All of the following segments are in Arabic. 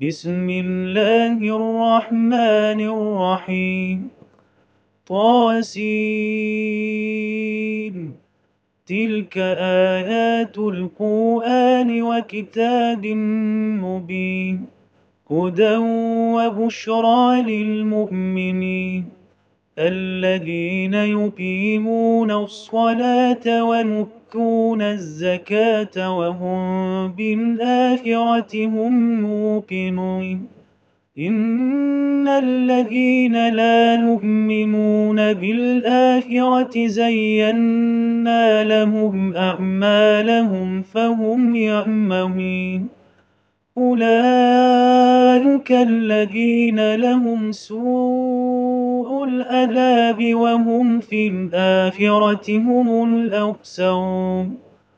بسم الله الرحمن الرحيم. طاسين. تلك آيات القرآن وكتاب مبين، هدى وبشرى للمؤمنين الذين يقيمون الصلاة ويؤتون الزكاة وهم بالآخرة هم موقنون. إن الذين لا يؤمنون بالآخرة زينا لهم أعمالهم فهم يعمهون. أولئك الذين لهم سوء العذاب وهم في الآخرة هم الأخسرون.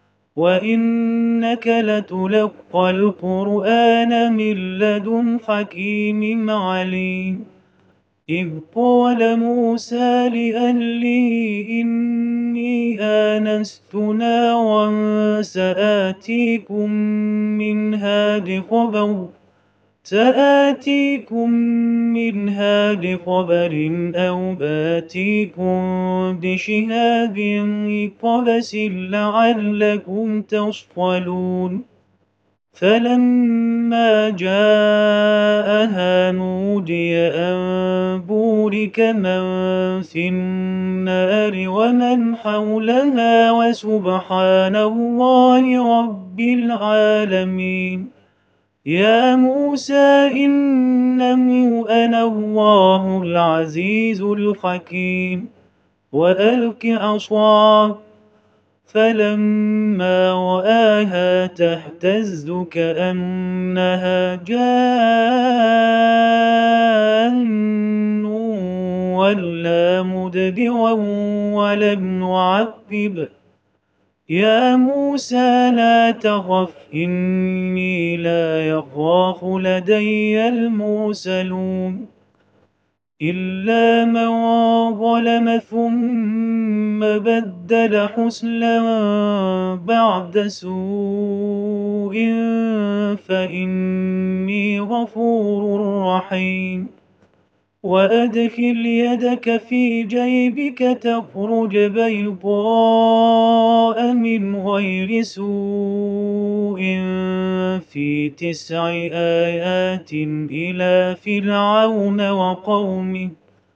وإنك لتلقى القرآن من لدن حكيم عليم. إذ قال موسى لأهله إني آنست نارا سآتيكم منها بخبر أو آتيكم بشهاب قبس لعلكم تصطلون. فلما جاءها نودي أن بورك من في النار ومن حولها وسبحان الله رب العالمين. يا موسى إنه أنا الله العزيز الحكيم. وألق عصاك فلما رآها تهتز كأنها جان ولا مدبرا ولم يعقب. يا موسى لا تخف إني لا يخاف لدي المرسلون. إلا من ظلم ثم بدل حسنا بعد سوء فإني غفور رحيم. وأدخل يدك في جيبك تخرج بيضاء من غير سوء في 9 آيات إلى فرعون وقومه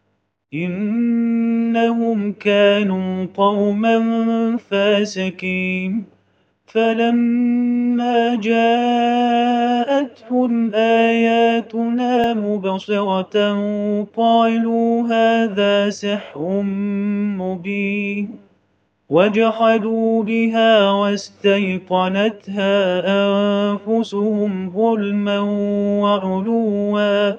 إنهم كانوا قوما فاسقين. فلما جاءتهم آياتنا مبصرة قالوا هذا سحر مبين. وجحدوا بها واستيقنتها أنفسهم ظلما وعلوا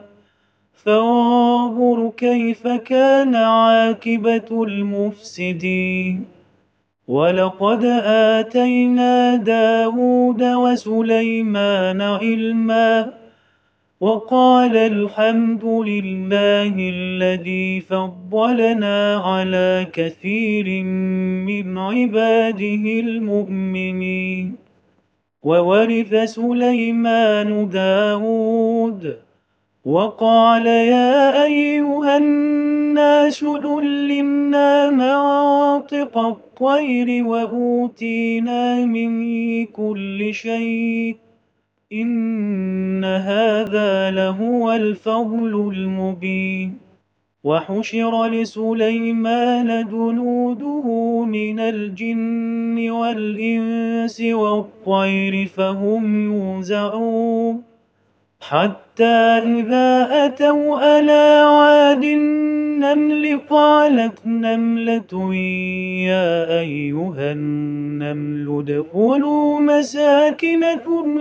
فانظر كيف كان عاقبة المفسدين. ولقد آتينا داود وسليمان علما وقال الحمد لله الذي فضلنا على كثير من عباده المؤمنين. وورث سليمان داود وقال يا أيها الناس علمنا منطق الطير وأوتينا من كل شيء إن هذا لهو الفضل المبين. وحشر لسليمان جنوده من الجن والإنس والطير فهم يوزعون حتى إذا أتوا على واد النمل قالت نملة يا أيها النمل ادخلوا مساكنكم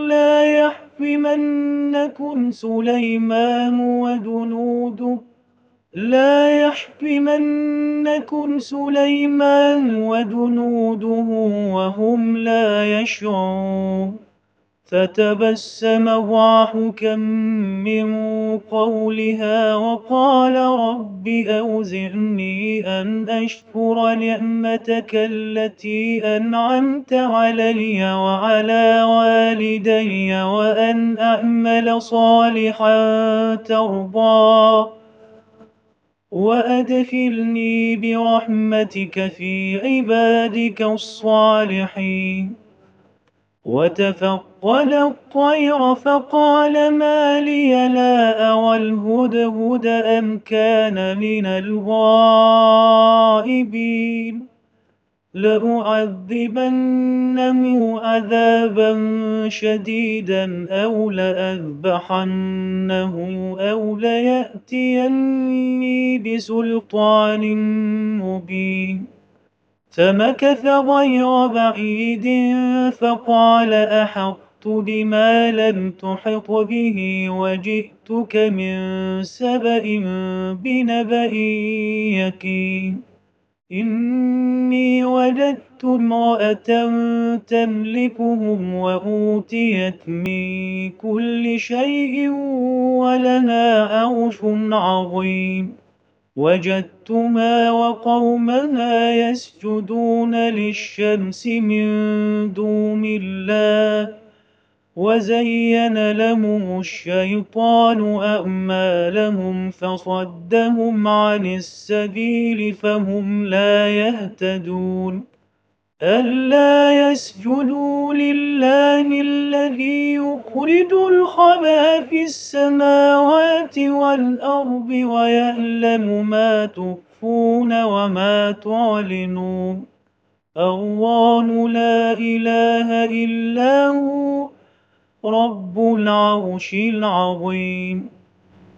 لا يحطمنكم سليمان وجنوده وهم لا يشعرون. فتبسم ضاحكا من قولها وقال رب أوزعني أن أشكر نعمتك التي أنعمت علي وعلى والدي وأن أعمل صالحا ترضاه وأدخلني برحمتك في عبادك الصالحين. وتفقد الطير فقال ما لي لا أرى الهدهد أم كان من الغائبين لأعذبنه عذابا شديدا أو لأذبحنه أو ليأتيني بسلطان مبين. فمكث غير بعيد فقال أحطت بما لم تحط به وجئتك من سبأ بنبأ يقين. إني وجدت امرأة تملكهم وأوتيت من كل شيء ولها عرش عظيم. وجدتها وقومها يسجدون للشمس من دون الله وزين لهم الشيطان أعمالهم فصدهم عن السبيل فهم لا يهتدون. ألا يسجدوا لله الذي يخرج الخبأ في السماوات والأرض ويعلم ما تخفون وما تعلنون. الله لا إله إلا هو رب العرش العظيم.